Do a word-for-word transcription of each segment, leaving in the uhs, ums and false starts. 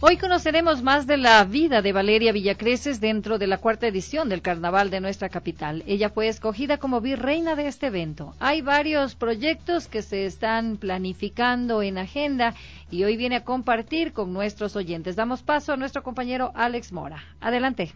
Hoy conoceremos más de la vida de Valeria Villacreces dentro de la cuarta edición del Carnaval de nuestra capital. Ella fue escogida como virreina de este evento. Hay varios proyectos que se están planificando en agenda y hoy viene a compartir con nuestros oyentes. Damos paso a nuestro compañero Alex Mora. Adelante.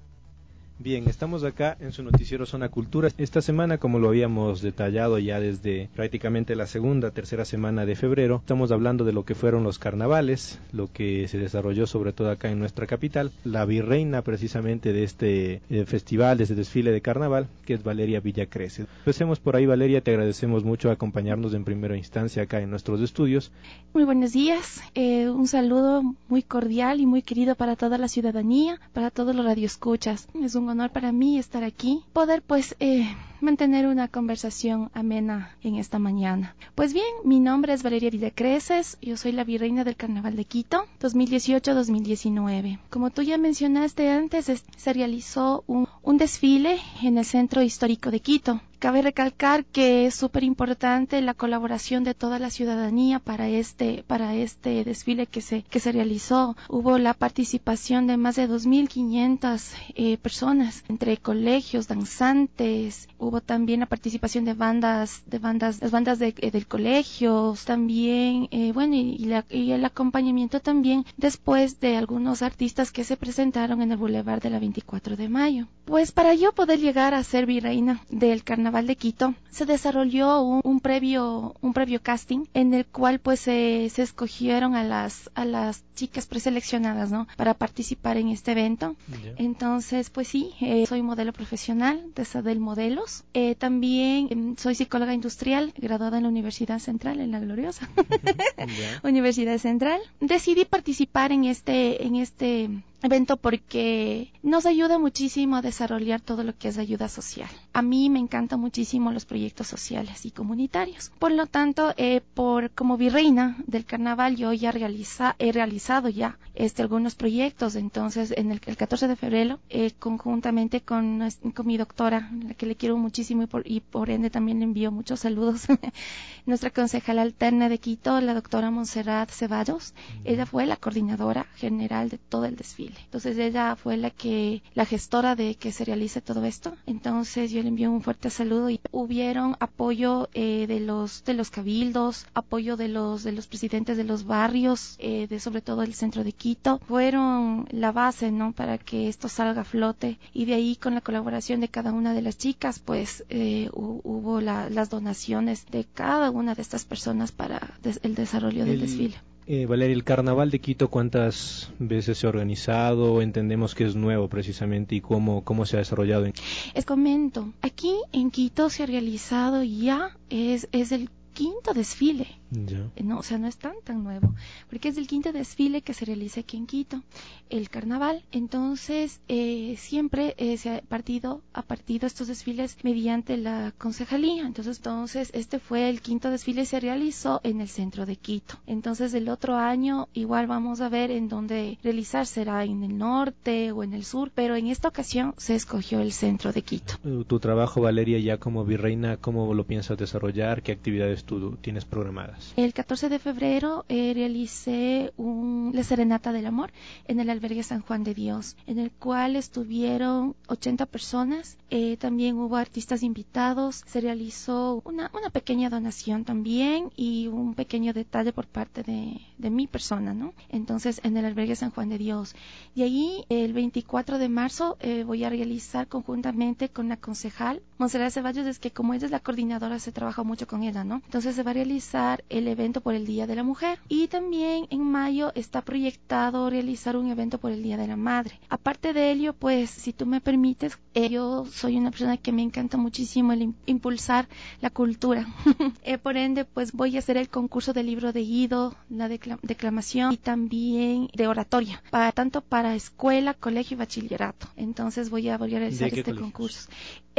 Bien, estamos acá en su noticiero Zona Cultura. Esta semana, como lo habíamos detallado ya desde prácticamente la segunda, tercera semana de febrero, estamos hablando de lo que fueron los carnavales, lo que se desarrolló sobre todo acá en nuestra capital. La virreina precisamente de este eh, festival, de este desfile de carnaval, que es Valeria Villacreces. Empecemos por ahí, Valeria, te agradecemos mucho acompañarnos en primera instancia acá en nuestros estudios. Muy buenos días, eh, un saludo muy cordial y muy querido para toda la ciudadanía, para todos los radioescuchas. Es un honor para mí estar aquí, poder pues eh, mantener una conversación amena en esta mañana. Pues bien, mi nombre es Valeria Villacreces, yo soy la virreina del Carnaval de Quito dos mil dieciocho dos mil diecinueve. Como tú ya mencionaste antes, es, se realizó un, un desfile en el Centro Histórico de Quito. Cabe recalcar que es súper importante la colaboración de toda la ciudadanía para este, para este desfile que se, que se realizó. Hubo la participación de más de dos mil quinientas eh, personas, entre colegios, danzantes. Hubo también la participación de bandas, de bandas, las bandas de, eh, del colegio, también, eh, bueno, y, y, la, y el acompañamiento también después de algunos artistas que se presentaron en el Boulevard de la veinticuatro de mayo. Pues para yo poder llegar a ser virreina del Carnaval de Quito, se desarrolló un, un previo un previo casting en el cual pues se, se escogieron a las a las chicas preseleccionadas, ¿no? Para participar en este evento. Yeah. Entonces, pues sí, eh, soy modelo profesional de Sadel Modelos. Eh, también eh, soy psicóloga industrial, graduada en la Universidad Central, en la gloriosa yeah. Universidad Central. Decidí participar en este en este evento porque nos ayuda muchísimo a desarrollar todo lo que es ayuda social. A mí me encantan muchísimo los proyectos sociales y comunitarios. Por lo tanto, eh, por como virreina del carnaval, yo ya realiza, he realizado ya este, algunos proyectos. Entonces, en el, el catorce de febrero, eh, conjuntamente con, con mi doctora, la que le quiero muchísimo y por, y por ende también le envío muchos saludos, nuestra concejala alterna de Quito, la doctora Montserrat Ceballos, uh-huh. Ella fue la coordinadora general de todo el desfile. Entonces ella fue la que, la gestora de que se realice todo esto. Entonces yo le envío un fuerte saludo y hubieron apoyo eh, de los, de los cabildos, apoyo de los, de los presidentes de los barrios, eh, de sobre todo el centro de Quito. Fueron la base, ¿no? Para que esto salga a flote y de ahí con la colaboración de cada una de las chicas, pues eh, hubo la, las donaciones de cada una de estas personas para des, el desarrollo del el... desfile. Eh, Valeria, el Carnaval de Quito, ¿cuántas veces se ha organizado? Entendemos que es nuevo precisamente y cómo, cómo se ha desarrollado. Les comento, aquí en Quito se ha realizado ya, es, es el quinto desfile. Ya. No, o sea, no es tan tan nuevo, porque es el quinto desfile que se realiza aquí en Quito, el carnaval. Entonces, eh, siempre eh, se ha partido, ha partido estos desfiles mediante la concejalía. Entonces, entonces, este fue el quinto desfile, se realizó en el centro de Quito. Entonces, el otro año igual vamos a ver en dónde realizar, será en el norte o en el sur, pero en esta ocasión se escogió el centro de Quito. Tu trabajo, Valeria, ya como virreina, ¿cómo lo piensas desarrollar? ¿Qué actividades tú tienes programadas? El catorce de febrero eh, realicé un, la Serenata del Amor en el albergue San Juan de Dios, en el cual estuvieron ochenta personas. Eh, también hubo artistas invitados. Se realizó una, una pequeña donación también y un pequeño detalle por parte de, de mi persona, ¿no? Entonces, en el albergue San Juan de Dios. Y ahí, el veinticuatro de marzo, eh, voy a realizar conjuntamente con la concejal Montserrat Ceballos, es que como ella es la coordinadora, se trabaja mucho con ella, ¿no? Entonces, se va a realizar el evento por el Día de la Mujer y también en mayo está proyectado realizar un evento por el Día de la Madre. Aparte de ello, pues si tú me permites, eh, yo soy una persona que me encanta muchísimo el impulsar la cultura. eh, por ende, pues voy a hacer el concurso del libro de Guido, la decla- declamación y también de oratoria, para, tanto para escuela, colegio y bachillerato. Entonces voy a, voy a realizar este concurso. Eh,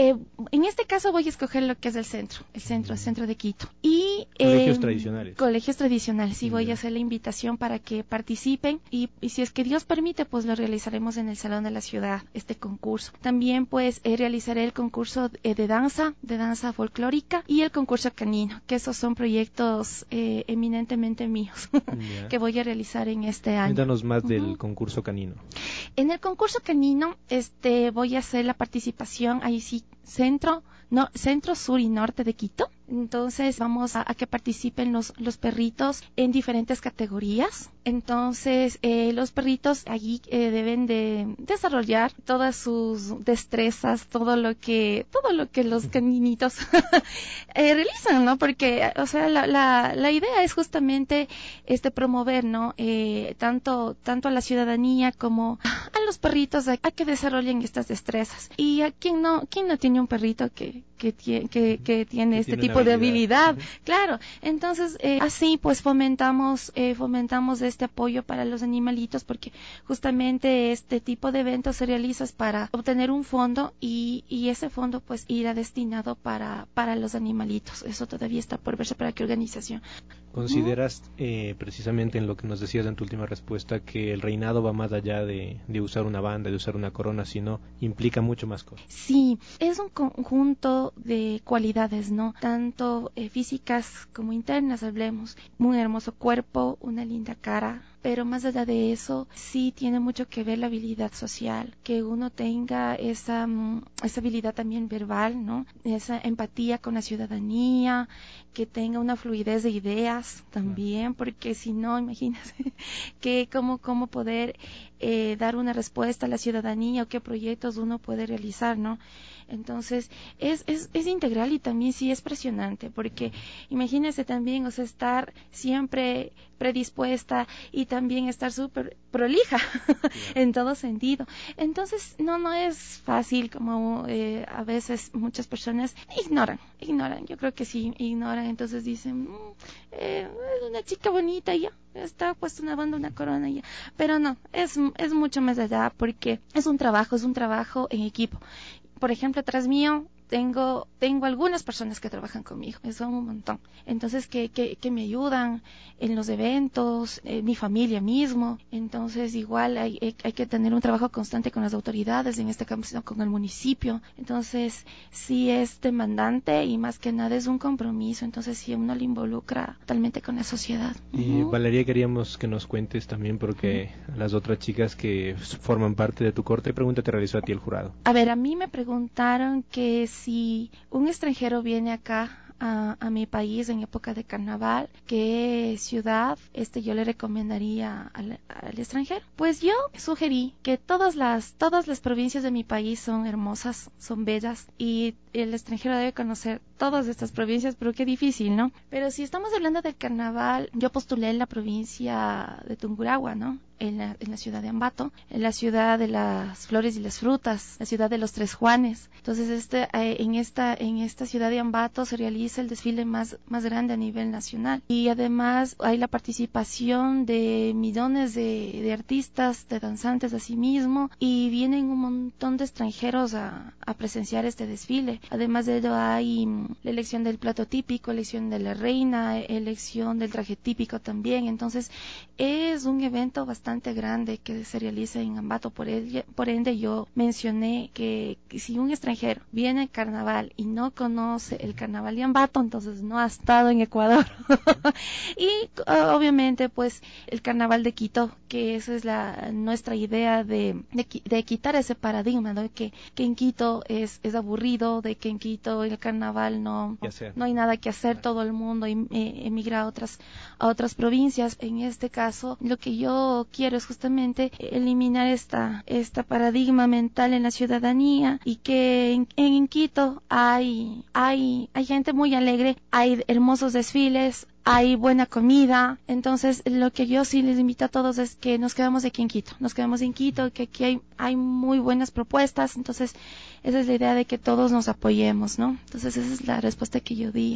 en este caso voy a escoger lo que es el centro, el centro, el centro de Quito. Y colegios eh, tradicionales. Colegios tradicionales, sí, voy Ya. a hacer la invitación para que participen y, y si es que Dios permite, pues lo realizaremos en el Salón de la Ciudad, este concurso. También pues eh, realizaré el concurso eh, de danza, de danza folclórica y el concurso canino, que esos son proyectos eh, eminentemente míos Ya. que voy a realizar en este año. Cuéntanos más Uh-huh. del concurso canino. En el concurso canino, este, voy a hacer la participación, ahí sí, centro, no, centro, sur y norte de Quito. Entonces vamos a, a que participen los, los perritos en diferentes categorías. Entonces eh, los perritos allí eh, deben de desarrollar todas sus destrezas, todo lo que, todo lo que los caninitos eh, realizan, ¿no? Porque, o sea, la, la, la idea es justamente este promover, ¿no? Eh, tanto, tanto a la ciudadanía como a los perritos a, a que desarrollen estas destrezas. Y a quien no, quien no tiene un perrito que, que, tie, que, que tiene que este tiene tipo de habilidad. habilidad, uh-huh. Claro. Entonces, eh, así pues fomentamos, eh, fomentamos este apoyo para los animalitos, porque justamente este tipo de eventos se realiza para obtener un fondo y, y ese fondo pues irá destinado para, para los animalitos. Eso todavía está por verse para qué organización. ¿Consideras eh, precisamente en lo que nos decías en tu última respuesta que el reinado va más allá de, de usar una banda, de usar una corona, sino implica mucho más cosas? Sí, es un conjunto de cualidades, ¿no? Tanto eh, físicas como internas, hablemos. Un hermoso cuerpo, una linda cara, pero más allá de eso, sí tiene mucho que ver la habilidad social, que uno tenga esa, esa habilidad también verbal, ¿no? Esa empatía con la ciudadanía, que tenga una fluidez de ideas también, porque si no, imagínate que cómo, cómo poder eh, dar una respuesta a la ciudadanía o qué proyectos uno puede realizar, ¿no? Entonces, es, es, es integral y también sí es presionante, porque imagínese también, o sea, estar siempre predispuesta y también estar súper prolija en todo sentido. Entonces, no, no es fácil como eh, a veces muchas personas ignoran, ignoran, yo creo que sí, ignoran, entonces dicen, mmm, eh, es una chica bonita y ya, está puesta una banda, una corona y ya, pero no, es, es mucho más allá porque es un trabajo, es un trabajo en equipo. Por ejemplo, atrás mío tengo tengo algunas personas que trabajan conmigo, son un montón. Entonces, que, que, que me ayudan en los eventos, eh, mi familia mismo. Entonces, igual hay, hay, hay que tener un trabajo constante con las autoridades, en este caso con el municipio. Entonces, sí es demandante y más que nada es un compromiso. Entonces, sí uno lo involucra totalmente con la sociedad. Y Uh-huh. Valeria, queríamos que nos cuentes también, porque uh-huh. las otras chicas que forman parte de tu corte, pregunta te realizó a ti el jurado. A ver, a mí me preguntaron que si un extranjero viene acá a, a mi país en época de carnaval, ¿qué ciudad este yo le recomendaría al, al extranjero? Pues yo sugerí que todas las todas las provincias de mi país son hermosas, son bellas y el extranjero debe conocer todas estas provincias, pero qué difícil, ¿no? Pero si estamos hablando del carnaval, yo postulé en la provincia de Tungurahua, ¿no? En la, en la ciudad de Ambato, en la ciudad de las flores y las frutas, la ciudad de los Tres Juanes. Entonces, este, eh, en esta en esta ciudad de Ambato se realiza el desfile más, más grande a nivel nacional. Y además hay la participación de millones de, de artistas, de danzantes asimismo, y vienen un montón de extranjeros a, a presenciar este desfile. Además de ello hay la elección del plato típico, elección de la reina, elección del traje típico también. Entonces, es un evento bastante grande que se realiza en Ambato. Por, el, por ende yo mencioné que, que si un extranjero viene al carnaval y no conoce el carnaval de Ambato, entonces no ha estado en Ecuador. Y uh, obviamente pues el carnaval de Quito, que esa es la nuestra idea de, de, de quitar ese paradigma, ¿no? que, que en Quito es, es aburrido, de que en Quito el carnaval no, no hay nada que hacer, todo el mundo em, eh, emigra a otras, a otras provincias. En este caso lo que yo quiero es justamente eliminar esta, esta paradigma mental en la ciudadanía, y que en, en Quito hay, hay, hay gente muy alegre, hay hermosos desfiles, hay buena comida. Entonces lo que yo sí les invito a todos es que nos quedamos aquí en Quito, nos quedamos en Quito, que aquí hay, hay muy buenas propuestas. Entonces esa es la idea, de que todos nos apoyemos, ¿no? Entonces esa es la respuesta que yo di en,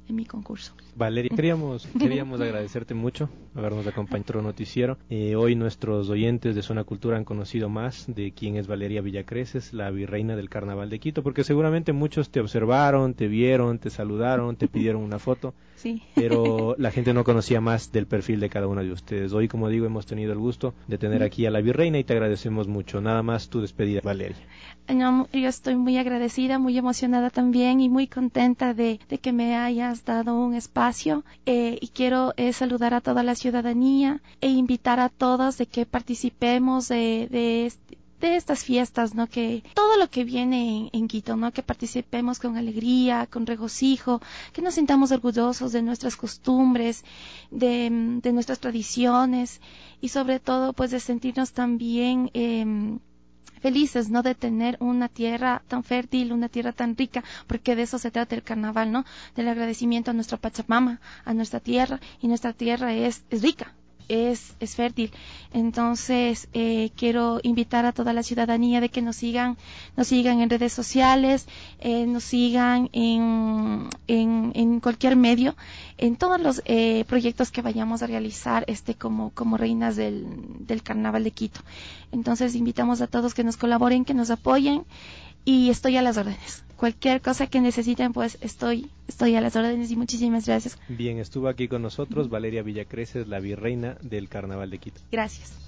en mi concurso. Valeria, queríamos, queríamos agradecerte mucho habernos acompañado en otro noticiero. Eh, hoy nuestros oyentes de Zona Cultura han conocido más de quién es Valeria Villacreces, la virreina del Carnaval de Quito, porque seguramente muchos te observaron, te vieron, te saludaron, te pidieron una foto, sí. pero la gente no conocía más del perfil de cada uno de ustedes. Hoy, como digo, hemos tenido el gusto de tener aquí a la virreina y te agradecemos mucho. Nada más tu despedida, Valeria. No, yo estoy muy agradecida, muy emocionada también y muy contenta de, de que me hayas dado un espacio eh, y quiero eh, saludar a toda la ciudadanía e invitar a todos de que participemos de, de, de estas fiestas, ¿no? Que todo lo que viene en, en Quito, ¿no? Que participemos con alegría, con regocijo, que nos sintamos orgullosos de nuestras costumbres, de, de nuestras tradiciones y sobre todo pues de sentirnos también eh, felices, ¿no? De tener una tierra tan fértil, una tierra tan rica, porque de eso se trata el carnaval, ¿no? Del agradecimiento a nuestra Pachamama, a nuestra tierra, y nuestra tierra es, es rica, es, es fértil. Entonces, eh, quiero invitar a toda la ciudadanía de que nos sigan, nos sigan en redes sociales, eh, nos sigan en, en, en cualquier medio, en todos los eh, proyectos que vayamos a realizar este como, como reinas del, del Carnaval de Quito. Entonces, invitamos a todos que nos colaboren, que nos apoyen, y estoy a las órdenes. Cualquier cosa que necesiten, pues estoy, estoy a las órdenes y muchísimas gracias. Bien, estuvo aquí con nosotros Valeria Villacreces, la virreina del Carnaval de Quito. Gracias.